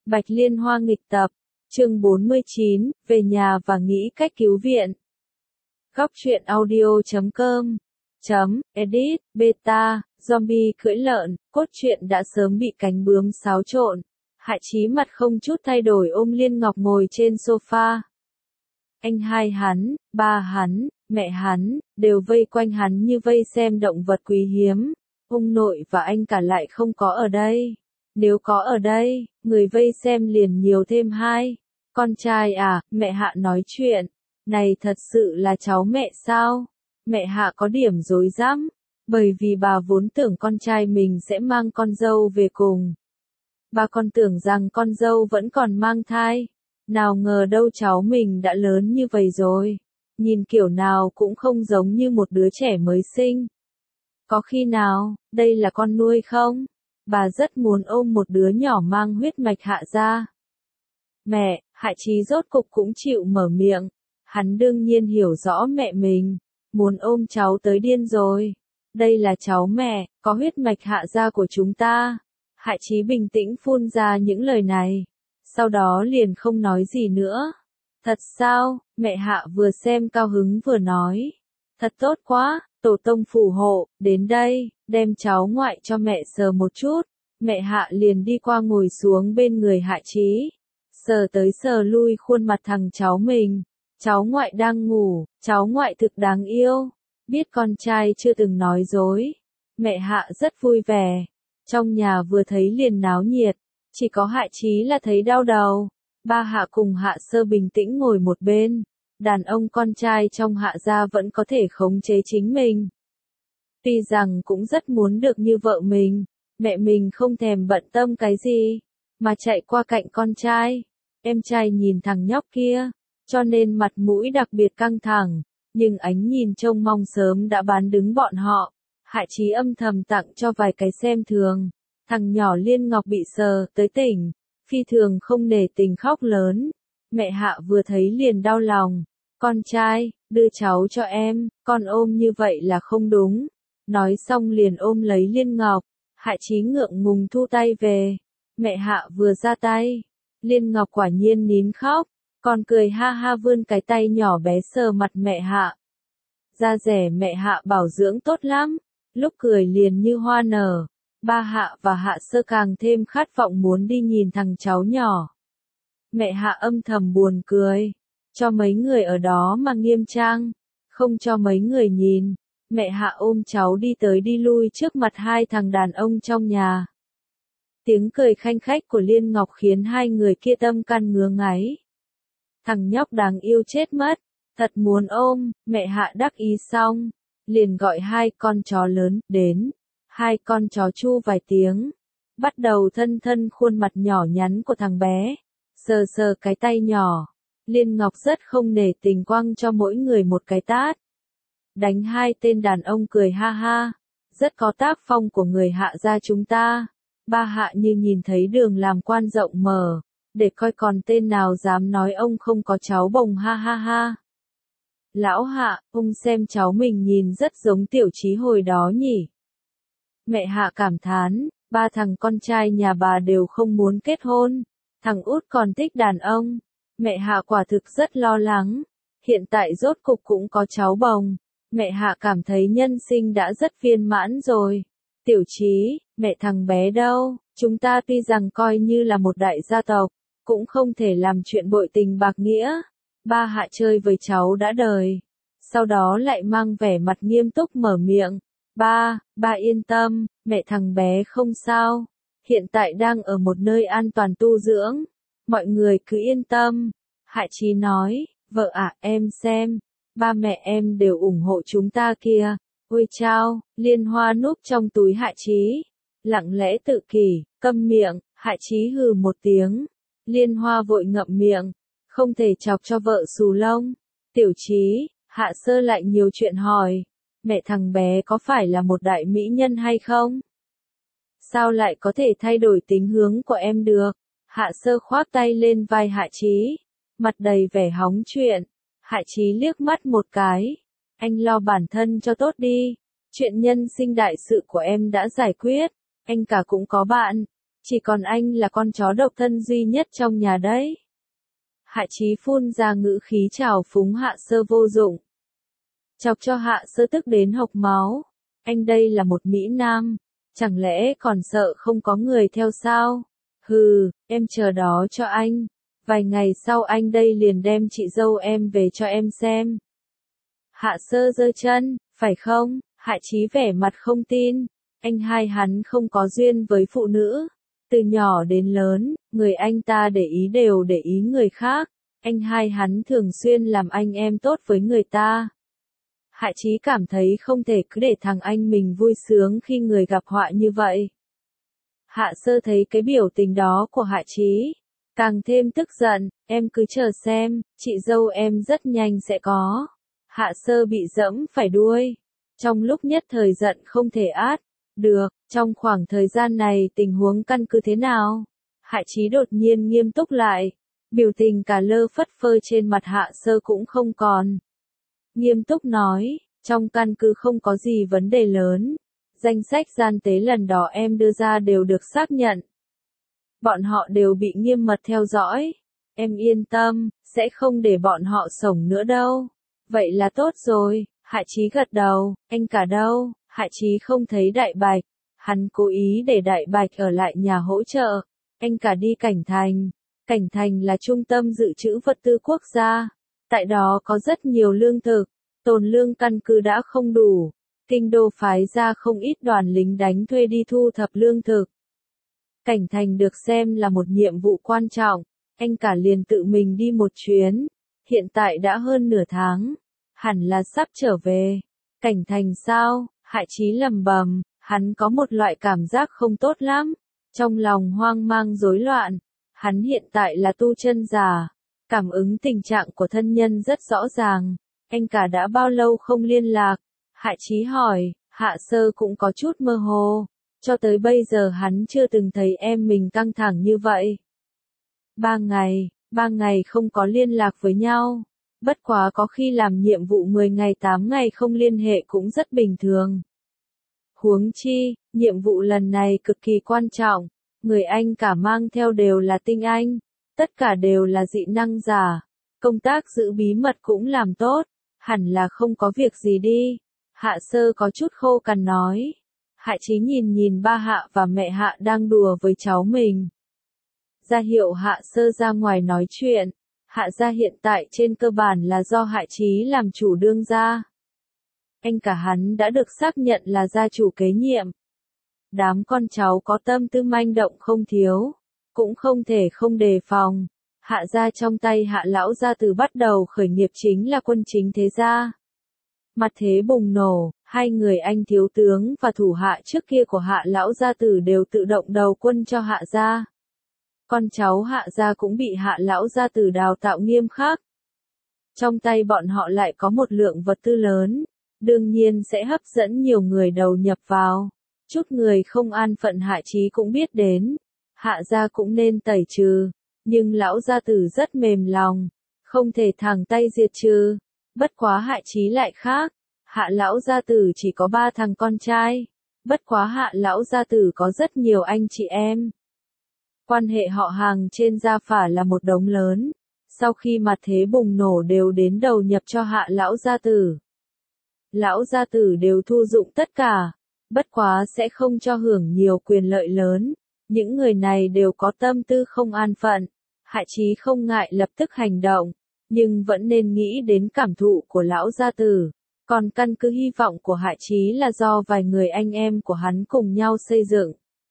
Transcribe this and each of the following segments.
Bạch Liên Hoa nghịch tập, chương 49, về nhà và nghĩ cách cứu viện. Góc truyện audio.com edit, beta, zombie cưỡi lợn, cốt truyện đã sớm bị cánh bướm xáo trộn. Hạ Chí mặt không chút thay đổi ôm Liên Ngọc ngồi trên sofa. Anh hai hắn, ba hắn, mẹ hắn, đều vây quanh hắn như vây xem động vật quý hiếm. Ông nội và anh cả lại không có ở đây. Nếu có ở đây, người vây xem liền nhiều thêm hai. Con trai à, mẹ Hạ nói chuyện. Này thật sự là cháu mẹ sao? Mẹ Hạ có điểm rối rắm, bởi vì bà vốn tưởng con trai mình sẽ mang con dâu về cùng. Bà còn tưởng rằng con dâu vẫn còn mang thai. Nào ngờ đâu cháu mình đã lớn như vậy rồi. Nhìn kiểu nào cũng không giống như một đứa trẻ mới sinh. Có khi nào, đây là con nuôi không? Bà rất muốn ôm một đứa nhỏ mang huyết mạch Hạ ra. Mẹ, Hạ Chí rốt cục cũng chịu mở miệng. Hắn đương nhiên hiểu rõ mẹ mình. Muốn ôm cháu tới điên rồi. Đây là cháu mẹ, có huyết mạch Hạ gia của chúng ta. Hạ Chí bình tĩnh phun ra những lời này. Sau đó liền không nói gì nữa. Thật sao, mẹ Hạ vừa xem cao hứng vừa nói. Thật tốt quá, tổ tông phù hộ, đến đây, đem cháu ngoại cho mẹ sờ một chút. Mẹ Hạ liền đi qua ngồi xuống bên người Hạ Chí. Sờ tới sờ lui khuôn mặt thằng cháu mình. Cháu ngoại đang ngủ, cháu ngoại thực đáng yêu. Biết con trai chưa từng nói dối. Mẹ Hạ rất vui vẻ. Trong nhà vừa thấy liền náo nhiệt. Chỉ có Hạ Chí là thấy đau đầu. Ba Hạ cùng Hạ Sơ bình tĩnh ngồi một bên. Đàn ông con trai trong Hạ gia vẫn có thể khống chế chính mình. Tuy rằng cũng rất muốn được như vợ mình. Mẹ mình không thèm bận tâm cái gì. Mà chạy qua cạnh con trai. Em trai nhìn thằng nhóc kia. Cho nên mặt mũi đặc biệt căng thẳng. Nhưng ánh nhìn trông mong sớm đã bán đứng bọn họ. Hạ Chí âm thầm tặng cho vài cái xem thường. Thằng nhỏ Liên Ngọc bị sờ tới tỉnh. Phi thường không nể tình khóc lớn. Mẹ Hạ vừa thấy liền đau lòng. Con trai, đưa cháu cho em, con ôm như vậy là không đúng. Nói xong liền ôm lấy Liên Ngọc. Hạ Chí ngượng ngùng thu tay về. Mẹ Hạ vừa ra tay. Liên Ngọc quả nhiên nín khóc. Còn cười ha ha vươn cái tay nhỏ bé sờ mặt mẹ Hạ. Da dẻ mẹ Hạ bảo dưỡng tốt lắm. Lúc cười liền như hoa nở. Ba Hạ và Hạ Sơ càng thêm khát vọng muốn đi nhìn thằng cháu nhỏ. Mẹ Hạ âm thầm buồn cười. Cho mấy người ở đó mà nghiêm trang. Không cho mấy người nhìn. Mẹ Hạ ôm cháu đi tới đi lui trước mặt hai thằng đàn ông trong nhà. Tiếng cười khanh khách của Liên Ngọc khiến hai người kia tâm can ngứa ngáy. Thằng nhóc đáng yêu chết mất. Thật muốn ôm, mẹ Hạ đắc ý xong. Liền gọi hai con chó lớn đến. Hai con chó chu vài tiếng. Bắt đầu thân thân khuôn mặt nhỏ nhắn của thằng bé. Sờ sờ cái tay nhỏ. Liên Ngọc rất không nể tình quăng cho mỗi người một cái tát. Đánh hai tên đàn ông cười ha ha. Rất có tác phong của người Hạ gia chúng ta. Ba Hạ như nhìn thấy đường làm quan rộng mở. Để coi còn tên nào dám nói ông không có cháu bồng ha ha ha. Lão Hạ, ông xem cháu mình nhìn rất giống Tiểu Chí hồi đó nhỉ. Mẹ Hạ cảm thán, ba thằng con trai nhà bà đều không muốn kết hôn. Thằng út còn thích đàn ông. Mẹ Hạ quả thực rất lo lắng. Hiện tại rốt cục cũng có cháu bồng. Mẹ Hạ cảm thấy nhân sinh đã rất viên mãn rồi. Tiểu Chí, mẹ thằng bé đâu? Chúng ta tuy rằng coi như là một đại gia tộc, cũng không thể làm chuyện bội tình bạc nghĩa. Ba Hạ chơi với cháu đã đời. Sau đó lại mang vẻ mặt nghiêm túc mở miệng. Ba yên tâm, mẹ thằng bé không sao. Hiện tại đang ở một nơi an toàn tu dưỡng. Mọi người cứ yên tâm. Hạ Chí nói, vợ ạ, em xem. Ba mẹ em đều ủng hộ chúng ta kìa. Ôi chao, Liên Hoa núp trong túi Hạ Chí. Lặng lẽ tự kỷ, câm miệng, Hạ Chí hừ một tiếng. Liên Hoa vội ngậm miệng. Không thể chọc cho vợ xù lông. Tiểu Chí, Hạ Sơ lại nhiều chuyện hỏi. Mẹ thằng bé có phải là một đại mỹ nhân hay không? Sao lại có thể thay đổi tính hướng của em được? Hạ Sơ khoác tay lên vai Hạ Chí. Mặt đầy vẻ hóng chuyện. Hạ Chí liếc mắt một cái. Anh lo bản thân cho tốt đi. Chuyện nhân sinh đại sự của em đã giải quyết. Anh cả cũng có bạn. Chỉ còn anh là con chó độc thân duy nhất trong nhà đấy. Hạ Chí phun ra ngữ khí trào phúng Hạ Sơ vô dụng. Chọc cho Hạ Sơ tức đến hộc máu. Anh đây là một Mỹ Nam. Chẳng lẽ còn sợ không có người theo sao? Hừ, em chờ đó cho anh. Vài ngày sau anh đây liền đem chị dâu em về cho em xem. Hạ Sơ giơ chân, phải không? Hạ Chí vẻ mặt không tin. Anh hai hắn không có duyên với phụ nữ. Từ nhỏ đến lớn, người anh ta để ý đều để ý người khác. Anh hai hắn thường xuyên làm anh em tốt với người ta. Hạ Chí cảm thấy không thể cứ để thằng anh mình vui sướng khi người gặp họa như vậy. Hạ Sơ thấy cái biểu tình đó của Hạ Chí, càng thêm tức giận, em cứ chờ xem, chị dâu em rất nhanh sẽ có. Hạ Sơ bị dẫm phải đuôi. Trong lúc nhất thời giận không thể át. Được, trong khoảng thời gian này tình huống căn cứ thế nào? Hạ Chí đột nhiên nghiêm túc lại. Biểu tình cả lơ phất phơ trên mặt Hạ Sơ cũng không còn. Nghiêm túc nói, trong căn cứ không có gì vấn đề lớn. Danh sách gian tế lần đó em đưa ra đều được xác nhận. Bọn họ đều bị nghiêm mật theo dõi. Em yên tâm, sẽ không để bọn họ sống nữa đâu. Vậy là tốt rồi. Hạ Chí gật đầu, anh cả đâu? Hạ Chí không thấy Đại Bạch. Hắn cố ý để Đại Bạch ở lại nhà hỗ trợ. Anh cả đi Cảnh Thành. Cảnh Thành là trung tâm dự trữ vật tư quốc gia. Tại đó có rất nhiều lương thực. Tồn lương căn cứ đã không đủ. Kinh đô phái ra không ít đoàn lính đánh thuê đi thu thập lương thực. Cảnh Thành được xem là một nhiệm vụ quan trọng. Anh cả liền tự mình đi một chuyến. Hiện tại đã hơn nửa tháng. Hẳn là sắp trở về. Cảnh Thành sao? Hạ Chí lẩm bẩm, hắn có một loại cảm giác không tốt lắm. Trong lòng hoang mang rối loạn. Hắn hiện tại là tu chân giả. Cảm ứng tình trạng của thân nhân rất rõ ràng. Anh cả đã bao lâu không liên lạc? Hạ Chí hỏi, Hạ Sơ cũng có chút mơ hồ. Cho tới bây giờ hắn chưa từng thấy em mình căng thẳng như vậy. 3 ngày không có liên lạc với nhau. Bất quá có khi làm nhiệm vụ 10 ngày 8 ngày không liên hệ cũng rất bình thường. Huống chi, nhiệm vụ lần này cực kỳ quan trọng. Người anh cả mang theo đều là tinh anh. Tất cả đều là dị năng giả. Công tác giữ bí mật cũng làm tốt. Hẳn là không có việc gì đi. Hạ Sơ có chút khô cằn nói. Hạ Chí nhìn ba Hạ và mẹ Hạ đang đùa với cháu mình. Ra hiệu Hạ Sơ ra ngoài nói chuyện. Hạ gia hiện tại trên cơ bản là do Hạ Chí làm chủ đương gia. Anh cả hắn đã được xác nhận là gia chủ kế nhiệm. Đám con cháu có tâm tư manh động không thiếu. Cũng không thể không đề phòng. Hạ gia trong tay Hạ lão gia từ bắt đầu khởi nghiệp chính là quân chính thế gia. Mặt thế bùng nổ, hai người anh thiếu tướng và thủ hạ trước kia của Hạ lão gia tử đều tự động đầu quân cho Hạ gia. Con cháu Hạ gia cũng bị Hạ lão gia tử đào tạo nghiêm khắc. Trong tay bọn họ lại có một lượng vật tư lớn, đương nhiên sẽ hấp dẫn nhiều người đầu nhập vào. Chút người không an phận Hạ Chí cũng biết đến. Hạ gia cũng nên tẩy trừ, nhưng lão gia tử rất mềm lòng, không thể thẳng tay diệt trừ. Bất quá Hạ Chí lại khác, Hạ lão gia tử chỉ có 3 thằng con trai. Bất quá Hạ lão gia tử có rất nhiều anh chị em. Quan hệ họ hàng trên gia phả là một đống lớn. Sau khi mặt thế bùng nổ đều đến đầu nhập cho Hạ lão gia tử. Lão gia tử đều thu dụng tất cả. Bất quá sẽ không cho hưởng nhiều quyền lợi lớn. Những người này đều có tâm tư không an phận. Hạ Chí không ngại lập tức hành động. Nhưng vẫn nên nghĩ đến cảm thụ của lão gia tử. Còn căn cứ hy vọng của Hạ Chí là do vài người anh em của hắn cùng nhau xây dựng.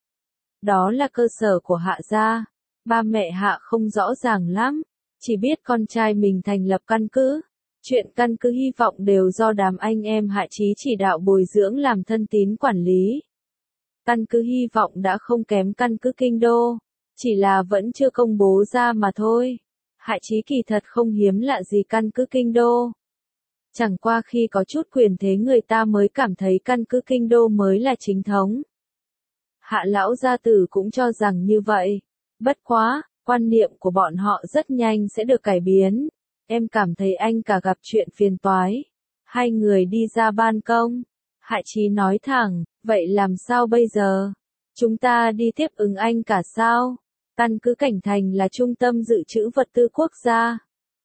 Đó là cơ sở của Hạ gia. Ba mẹ Hạ không rõ ràng lắm. Chỉ biết con trai mình thành lập căn cứ. Chuyện căn cứ hy vọng đều do đám anh em Hạ Chí chỉ đạo bồi dưỡng làm thân tín quản lý. Căn cứ hy vọng đã không kém căn cứ kinh đô. Chỉ là vẫn chưa công bố ra mà thôi. Hạ Chí kỳ thật không hiếm lạ gì căn cứ kinh đô. Chẳng qua khi có chút quyền thế người ta mới cảm thấy căn cứ kinh đô mới là chính thống. Hạ lão gia tử cũng cho rằng như vậy. Bất quá, quan niệm của bọn họ rất nhanh sẽ được cải biến. Em cảm thấy anh cả gặp chuyện phiền toái. Hai người đi ra ban công. Hạ Chí nói thẳng, vậy làm sao bây giờ? Chúng ta đi tiếp ứng anh cả sao? Căn cứ Cảnh Thành là trung tâm dự trữ vật tư quốc gia.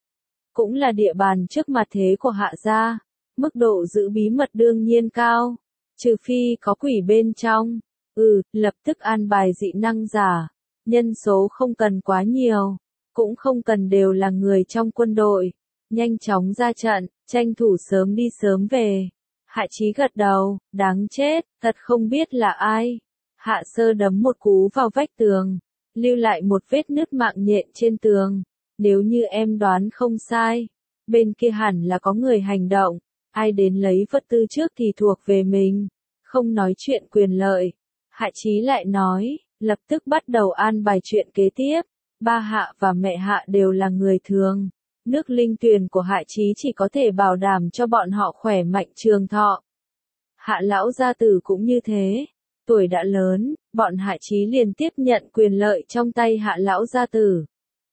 Cũng là địa bàn trước mặt thế của Hạ gia. Mức độ giữ bí mật đương nhiên cao. Trừ phi có quỷ bên trong. Lập tức an bài dị năng giả. Nhân số không cần quá nhiều. Cũng không cần đều là người trong quân đội. Nhanh chóng ra trận, tranh thủ sớm đi sớm về. Hạ Chí gật đầu, đáng chết, thật không biết là ai. Hạ Sơ đấm một cú vào vách tường, lưu lại một vết nứt mạng nhện trên tường. Nếu như em đoán không sai, bên kia hẳn là có người hành động, ai đến lấy vật tư trước thì thuộc về mình, không nói chuyện quyền lợi. Hạ Chí lại nói, lập tức bắt đầu an bài chuyện kế tiếp. Ba Hạ và mẹ Hạ đều là người thường. Nước linh tuyền của Hạ Chí chỉ có thể bảo đảm cho bọn họ khỏe mạnh trường thọ. Hạ lão gia tử cũng như thế. Tuổi đã lớn, bọn Hạ Chí liền tiếp nhận quyền lợi trong tay Hạ lão gia tử.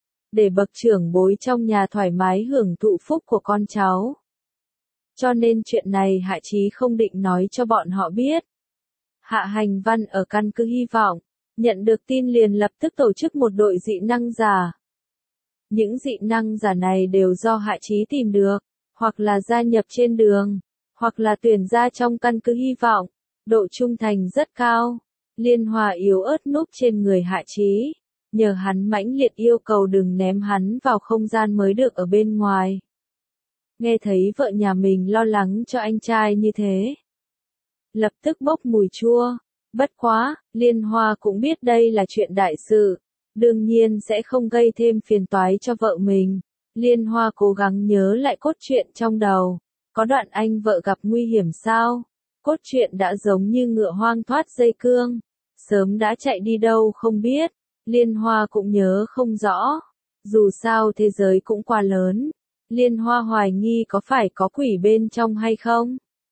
Để bậc trưởng bối trong nhà thoải mái hưởng thụ phúc của con cháu. Cho nên chuyện này Hạ Chí không định nói cho bọn họ biết. Hạ Hành Văn ở căn cứ Hy vọng, nhận được tin liền lập tức tổ chức một đội dị năng giả. Những dị năng giả này đều do Hạ Chí tìm được, hoặc là gia nhập trên đường, hoặc là tuyển ra trong căn cứ Hy vọng. Độ trung thành rất cao. Liên Hoa yếu ớt núp trên người Hạ Chí, nhờ hắn mãnh liệt yêu cầu đừng ném hắn vào không gian mới được ở bên ngoài. Nghe thấy vợ nhà mình lo lắng cho anh trai như thế, lập tức bốc mùi chua. Bất quá, Liên Hoa cũng biết đây là chuyện đại sự, đương nhiên sẽ không gây thêm phiền toái cho vợ mình. Liên Hoa cố gắng nhớ lại cốt truyện trong đầu, có đoạn anh vợ gặp nguy hiểm sao? Cốt truyện đã giống như ngựa hoang thoát dây cương, sớm đã chạy đi đâu không biết. Liên Hoa cũng nhớ không rõ, dù sao thế giới cũng quá lớn. Liên Hoa hoài nghi có phải có quỷ bên trong hay không.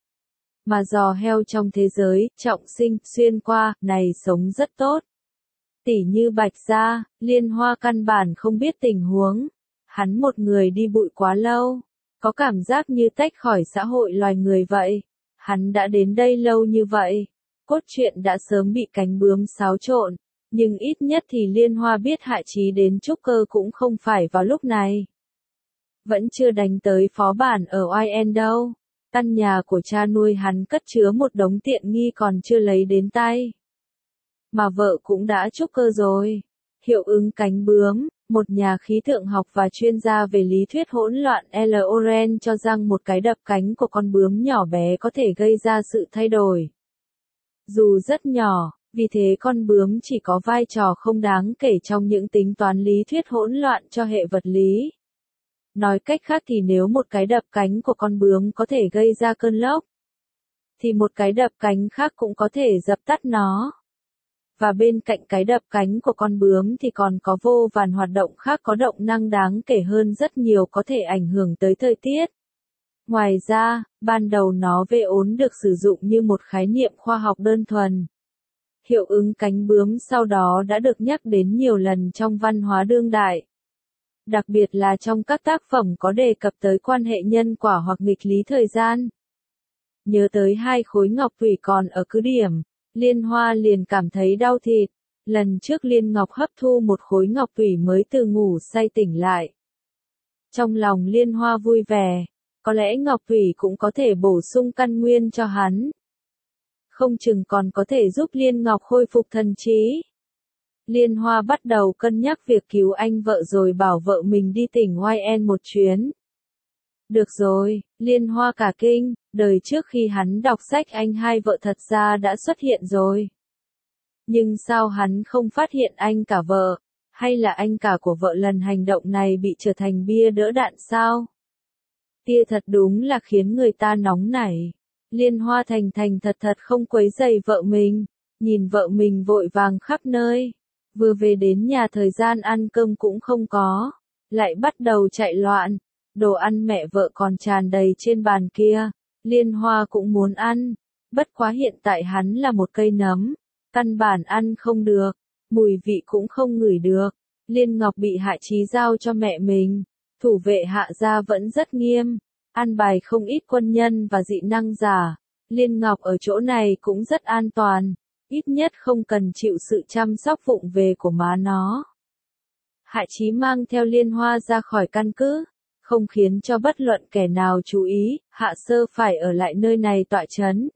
Mà giò heo trong thế giới, trọng sinh, xuyên qua, này sống rất tốt. Tỉ như Bạch Gia, Liên Hoa căn bản không biết tình huống. Hắn một người đi bụi quá lâu, có cảm giác như tách khỏi xã hội loài người vậy. Hắn đã đến đây lâu như vậy, cốt truyện đã sớm bị cánh bướm xáo trộn, nhưng ít nhất thì Liên Hoa biết Hạ Chí đến trúc cơ cũng không phải vào lúc này. Vẫn chưa đánh tới phó bản ở YN đâu, căn nhà của cha nuôi hắn cất chứa một đống tiện nghi còn chưa lấy đến tay. Mà vợ cũng đã trúc cơ rồi. Hiệu ứng cánh bướm, một nhà khí tượng học và chuyên gia về lý thuyết hỗn loạn L. Oren cho rằng một cái đập cánh của con bướm nhỏ bé có thể gây ra sự thay đổi. Dù rất nhỏ, vì thế con bướm chỉ có vai trò không đáng kể trong những tính toán lý thuyết hỗn loạn cho hệ vật lý. Nói cách khác thì nếu một cái đập cánh của con bướm có thể gây ra cơn lốc, thì một cái đập cánh khác cũng có thể dập tắt nó. Và bên cạnh cái đập cánh của con bướm thì còn có vô vàn hoạt động khác có động năng đáng kể hơn rất nhiều có thể ảnh hưởng tới thời tiết. Ngoài ra, ban đầu nó về ốn được sử dụng như một khái niệm khoa học đơn thuần. Hiệu ứng cánh bướm sau đó đã được nhắc đến nhiều lần trong văn hóa đương đại. Đặc biệt là trong các tác phẩm có đề cập tới quan hệ nhân quả hoặc nghịch lý thời gian. Nhớ tới hai khối ngọc thủy còn ở cứ điểm, Liên Hoa liền cảm thấy đau thịt. Lần trước Liên Ngọc hấp thu một khối ngọc thủy mới từ ngủ say tỉnh lại. Trong lòng Liên Hoa vui vẻ, có lẽ ngọc thủy cũng có thể bổ sung căn nguyên cho hắn. Không chừng còn có thể giúp Liên Ngọc khôi phục thần trí. Liên Hoa bắt đầu cân nhắc việc cứu anh vợ rồi bảo vợ mình đi tỉnh YN một chuyến. Được rồi, Liên Hoa cả kinh, đời trước khi hắn đọc sách anh hai vợ thật ra đã xuất hiện rồi. Nhưng sao hắn không phát hiện anh cả vợ, hay là anh cả của vợ lần hành động này bị trở thành bia đỡ đạn sao? Tia thật đúng là khiến người ta nóng nảy. Liên Hoa thành thật không quấy rầy vợ mình, nhìn vợ mình vội vàng khắp nơi. Vừa về đến nhà thời gian ăn cơm cũng không có, lại bắt đầu chạy loạn. Đồ ăn mẹ vợ còn tràn đầy trên bàn kia, Liên Hoa cũng muốn ăn, bất quá hiện tại hắn là một cây nấm, căn bản ăn không được, mùi vị cũng không ngửi được. Liên Ngọc bị Hạ Chí giao cho mẹ mình, thủ vệ Hạ gia vẫn rất nghiêm, an bài không ít quân nhân và dị năng giả. Liên Ngọc ở chỗ này cũng rất an toàn, ít nhất không cần chịu sự chăm sóc vụng về của má nó. Hạ Chí mang theo Liên Hoa ra khỏi căn cứ, không khiến cho bất luận kẻ nào chú ý, Hạ Sơ phải ở lại nơi này tọa trấn.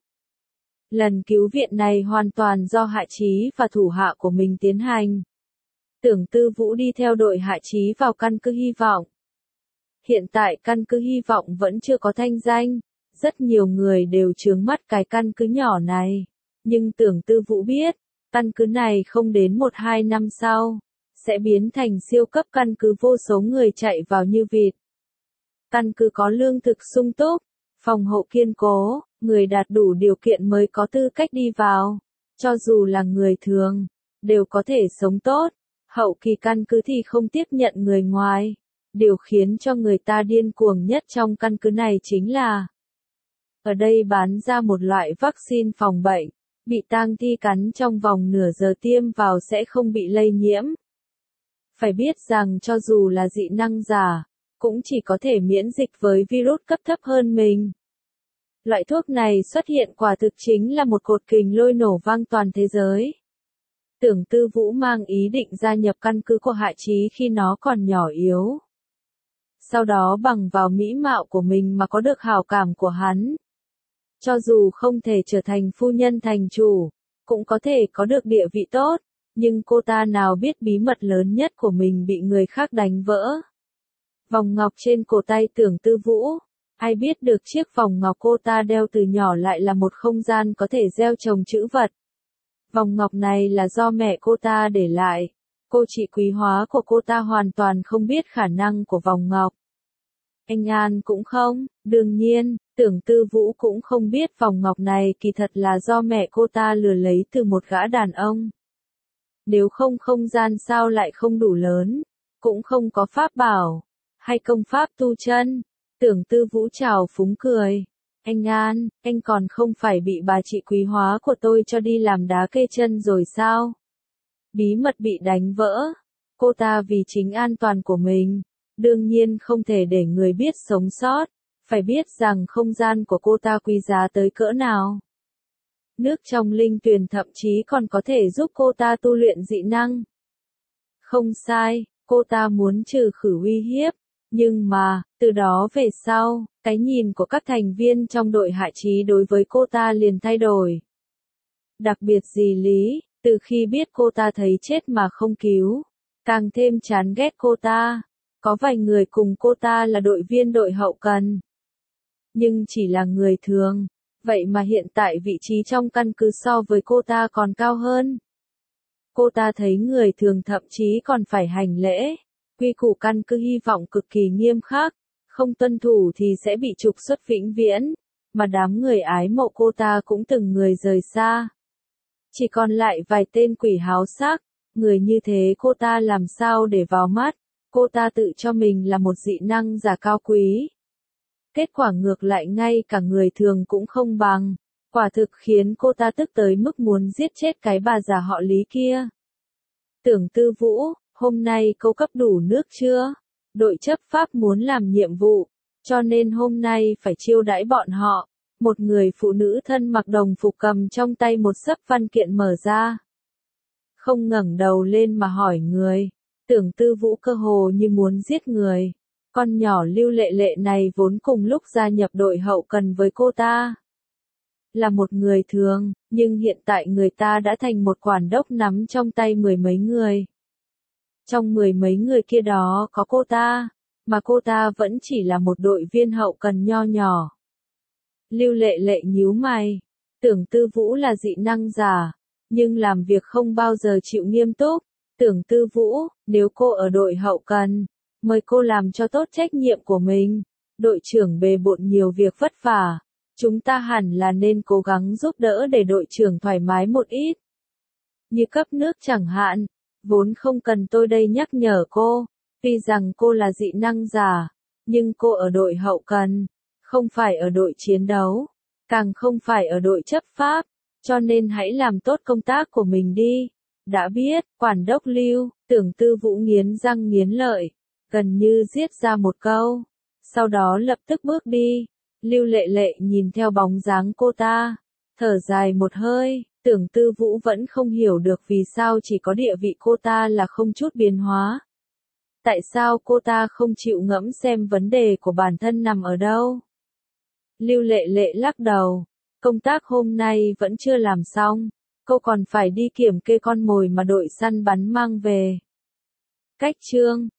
Lần cứu viện này hoàn toàn do Hạ Chí và thủ hạ của mình tiến hành. Tưởng Tư Vũ đi theo đội Hạ Chí vào căn cứ Hy vọng. Hiện tại căn cứ Hy vọng vẫn chưa có thanh danh, rất nhiều người đều chướng mắt cái căn cứ nhỏ này. Nhưng Tưởng Tư Vũ biết, căn cứ này không đến 1-2 năm sau, sẽ biến thành siêu cấp căn cứ vô số người chạy vào như vịt. Căn cứ có lương thực sung túc, phòng hộ kiên cố, người đạt đủ điều kiện mới có tư cách đi vào. Cho dù là người thường, đều có thể sống tốt. Hậu kỳ căn cứ thì không tiếp nhận người ngoài. Điều khiến cho người ta điên cuồng nhất trong căn cứ này chính là ở đây bán ra một loại vaccine phòng bệnh, bị tang thi cắn trong vòng nửa giờ tiêm vào sẽ không bị lây nhiễm. Phải biết rằng cho dù là dị năng giả, cũng chỉ có thể miễn dịch với virus cấp thấp hơn mình. Loại thuốc này xuất hiện quả thực chính là một cột kình lôi nổ vang toàn thế giới. Tưởng Tư Vũ mang ý định gia nhập căn cứ của Hạ Chí khi nó còn nhỏ yếu. Sau đó bằng vào mỹ mạo của mình mà có được hảo cảm của hắn. Cho dù không thể trở thành phu nhân thành chủ, cũng có thể có được địa vị tốt, nhưng cô ta nào biết bí mật lớn nhất của mình bị người khác đánh vỡ. Vòng ngọc trên cổ tay Tưởng Tư Vũ, ai biết được chiếc vòng ngọc cô ta đeo từ nhỏ lại là một không gian có thể gieo trồng trữ vật. Vòng ngọc này là do mẹ cô ta để lại, cô chị quý hóa của cô ta hoàn toàn không biết khả năng của vòng ngọc. Anh An cũng không, đương nhiên, Tưởng Tư Vũ cũng không biết vòng ngọc này kỳ thật là do mẹ cô ta lừa lấy từ một gã đàn ông. Nếu không không gian sao lại không đủ lớn, cũng không có pháp bảo, hay công pháp tu chân. Tưởng Tư Vũ trào phúng cười. Anh An, anh còn không phải bị bà chị quý hóa của tôi cho đi làm đá kê chân rồi sao? Bí mật bị đánh vỡ. Cô ta vì chính an toàn của mình, đương nhiên không thể để người biết sống sót. Phải biết rằng không gian của cô ta quý giá tới cỡ nào. Nước trong linh tuyền thậm chí còn có thể giúp cô ta tu luyện dị năng. Không sai, cô ta muốn trừ khử uy hiếp. Nhưng mà, từ đó về sau, cái nhìn của các thành viên trong đội Hạ Chí đối với cô ta liền thay đổi. Đặc biệt dì Lý, từ khi biết cô ta thấy chết mà không cứu, càng thêm chán ghét cô ta. Có vài người cùng cô ta là đội viên đội hậu cần, nhưng chỉ là người thường, vậy mà hiện tại vị trí trong căn cứ so với cô ta còn cao hơn. Cô ta thấy người thường thậm chí còn phải hành lễ. Quy củ căn cứ Hy vọng cực kỳ nghiêm khắc, không tuân thủ thì sẽ bị trục xuất vĩnh viễn, mà đám người ái mộ cô ta cũng từng người rời xa. Chỉ còn lại vài tên quỷ háo sắc, người như thế cô ta làm sao để vào mắt, cô ta tự cho mình là một dị năng giả cao quý. Kết quả ngược lại ngay cả người thường cũng không bằng, quả thực khiến cô ta tức tới mức muốn giết chết cái bà già họ Lý kia. Tưởng Tư Vũ, hôm nay cô cấp đủ nước chưa? Đội chấp pháp muốn làm nhiệm vụ, cho nên hôm nay phải chiêu đãi bọn họ. Một người phụ nữ thân mặc đồng phục cầm trong tay một xấp văn kiện mở ra. Không ngẩng đầu lên mà hỏi người. Tưởng Tư Vũ cơ hồ như muốn giết người. Con nhỏ Lưu Lệ Lệ này vốn cùng lúc gia nhập đội hậu cần với cô ta. Là một người thường, nhưng hiện tại người ta đã thành một quản đốc nắm trong tay mười mấy người. Trong mười mấy người kia đó có cô ta, mà cô ta vẫn chỉ là một đội viên hậu cần nho nhỏ. Lưu Lệ Lệ nhíu mày, Tưởng Tư Vũ là dị năng giả, nhưng làm việc không bao giờ chịu nghiêm túc. Tưởng Tư Vũ, nếu cô ở đội hậu cần, mời cô làm cho tốt trách nhiệm của mình. Đội trưởng bề bộn nhiều việc vất vả, chúng ta hẳn là nên cố gắng giúp đỡ để đội trưởng thoải mái một ít. Như cấp nước chẳng hạn, vốn không cần tôi đây nhắc nhở cô, tuy rằng cô là dị năng giả, nhưng cô ở đội hậu cần, không phải ở đội chiến đấu, càng không phải ở đội chấp pháp, cho nên hãy làm tốt công tác của mình đi. Đã biết, quản đốc Lưu, Tưởng Tư Vũ nghiến răng nghiến lợi, gần như giết ra một câu, sau đó lập tức bước đi. Lưu Lệ Lệ nhìn theo bóng dáng cô ta, thở dài một hơi, Tưởng Tư Vũ vẫn không hiểu được vì sao chỉ có địa vị cô ta là không chút biến hóa. Tại sao cô ta không chịu ngẫm xem vấn đề của bản thân nằm ở đâu? Lưu Lệ Lệ lắc đầu. Công tác hôm nay vẫn chưa làm xong. Cô còn phải đi kiểm kê con mồi mà đội săn bắn mang về. Cách chương